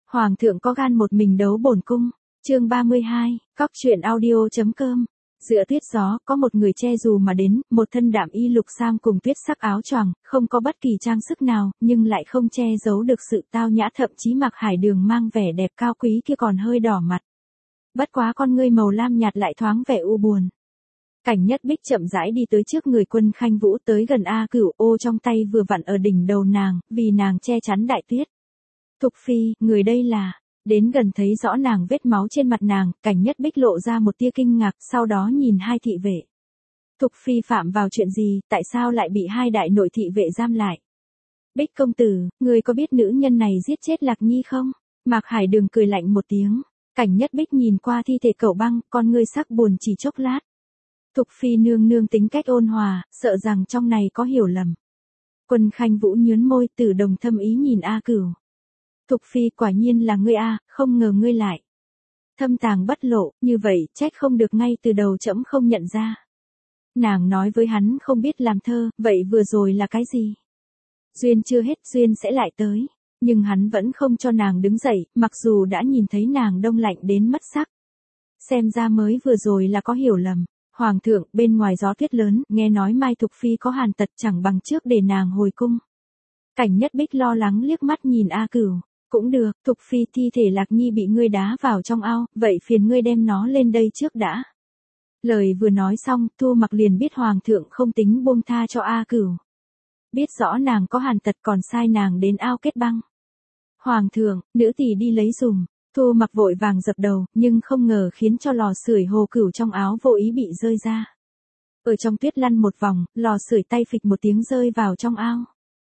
Hoàng thượng có gan một mình đấu bổn cung. Chương 32, Cóc truyện audio.com. Giữa tuyết gió, có một người che dù mà đến, một thân đạm y lục sam cùng tuyết sắc áo choàng, không có bất kỳ trang sức nào, nhưng lại không che giấu được sự tao nhã, thậm chí Mạc Hải Đường mang vẻ đẹp cao quý kia còn hơi đỏ mặt. Bất quá con ngươi màu lam nhạt lại thoáng vẻ u buồn. Cảnh Nhất Bích chậm rãi đi tới trước người Quân Khanh Vũ, tới gần A Cửu, ô trong tay vừa vặn ở đỉnh đầu nàng, vì nàng che chắn đại tuyết. Thục phi, người đây là... Đến gần thấy rõ nàng vết máu trên mặt nàng, Cảnh Nhất Bích lộ ra một tia kinh ngạc, sau đó nhìn hai thị vệ. Thục phi phạm vào chuyện gì, tại sao lại bị hai đại nội thị vệ giam lại? Bích công tử, người có biết nữ nhân này giết chết Lạc Nhi không? Mạc Hải Đường cười lạnh một tiếng. Cảnh Nhất Bích nhìn qua thi thể Cẩu Băng, con ngươi sắc buồn chỉ chốc lát. Thục phi nương nương tính cách ôn hòa, sợ rằng trong này có hiểu lầm. Quân Khanh Vũ nhướng môi, Tử đồng thâm ý nhìn A Cửu. Thục phi, quả nhiên là ngươi a, không ngờ ngươi lại thâm tàng bất lộ, như vậy trách không được ngay từ đầu trẫm không nhận ra. Nàng nói với hắn không biết làm thơ, vậy vừa rồi là cái gì? Duyên chưa hết, duyên sẽ lại tới. Nhưng hắn vẫn không cho nàng đứng dậy, mặc dù đã nhìn thấy nàng đông lạnh đến mất sắc. Xem ra mới vừa rồi là có hiểu lầm. Hoàng thượng, bên ngoài gió tuyết lớn, nghe nói Mai Thục phi có hàn tật, chẳng bằng trước để nàng hồi cung. Cảnh Nhất Bích lo lắng liếc mắt nhìn A Cửu. Cũng được, Thục phi, thi thể Lạc Nhi bị ngươi đá vào trong ao, vậy phiền ngươi đem nó lên đây trước đã. Lời vừa nói xong, Thu Mặc liền biết Hoàng thượng không tính buông tha cho A Cửu. Biết rõ nàng có hàn tật còn sai nàng đến ao kết băng. Hoàng thượng, nữ tỳ đi lấy dùng. Thu Mặc vội vàng dập đầu, nhưng không ngờ khiến cho lò sưởi Hồ Cửu trong áo vô ý bị rơi ra. Ở trong tuyết lăn một vòng, lò sưởi tay phịch một tiếng rơi vào trong ao.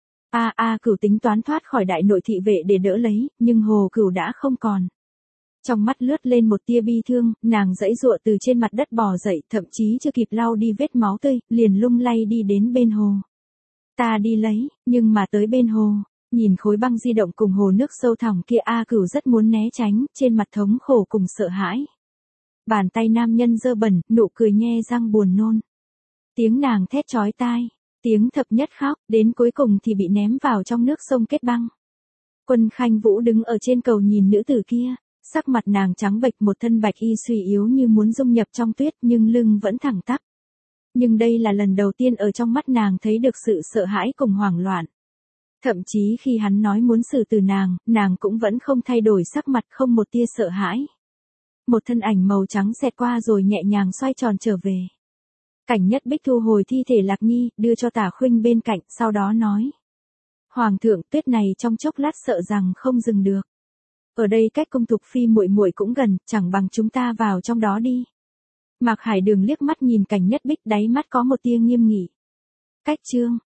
A Cửu tính toán thoát khỏi đại nội thị vệ để đỡ lấy, nhưng Hồ Cửu đã không còn. Trong mắt lướt lên một tia bi thương, nàng giãy giụa từ trên mặt đất bò dậy, thậm chí chưa kịp lau đi vết máu tươi, liền lung lay đi đến bên hồ. Ta đi lấy, nhưng mà tới bên hồ, nhìn khối băng di động cùng hồ nước sâu thẳm kia, A Cửu rất muốn né tránh, trên mặt thống khổ cùng sợ hãi. Bàn tay nam nhân dơ bẩn, nụ cười nhe răng buồn nôn. Tiếng nàng thét chói tai. Tiếng thập nhất khóc, đến cuối cùng thì bị ném vào trong nước sông kết băng. Quân Khanh Vũ đứng ở trên cầu nhìn nữ tử kia, sắc mặt nàng trắng bệch, một thân bạch y suy yếu như muốn dung nhập trong tuyết, nhưng lưng vẫn thẳng tắp. Nhưng đây là lần đầu tiên ở trong mắt nàng thấy được sự sợ hãi cùng hoảng loạn. Thậm chí khi hắn nói muốn xử từ nàng cũng vẫn không thay đổi sắc mặt, không một tia sợ hãi. Một thân ảnh màu trắng xẹt qua rồi nhẹ nhàng xoay tròn trở về. Cảnh Nhất Bích thu hồi thi thể Lạc Nhi, đưa cho Tả Khuynh bên cạnh, sau đó nói. Hoàng thượng, tuyết này trong chốc lát sợ rằng không dừng được. Ở đây cách cung Thục phi muội muội cũng gần, chẳng bằng chúng ta vào trong đó đi. Mạc Hải Đường liếc mắt nhìn Cảnh Nhất Bích, đáy mắt có một tia nghiêm nghị. Cách chương.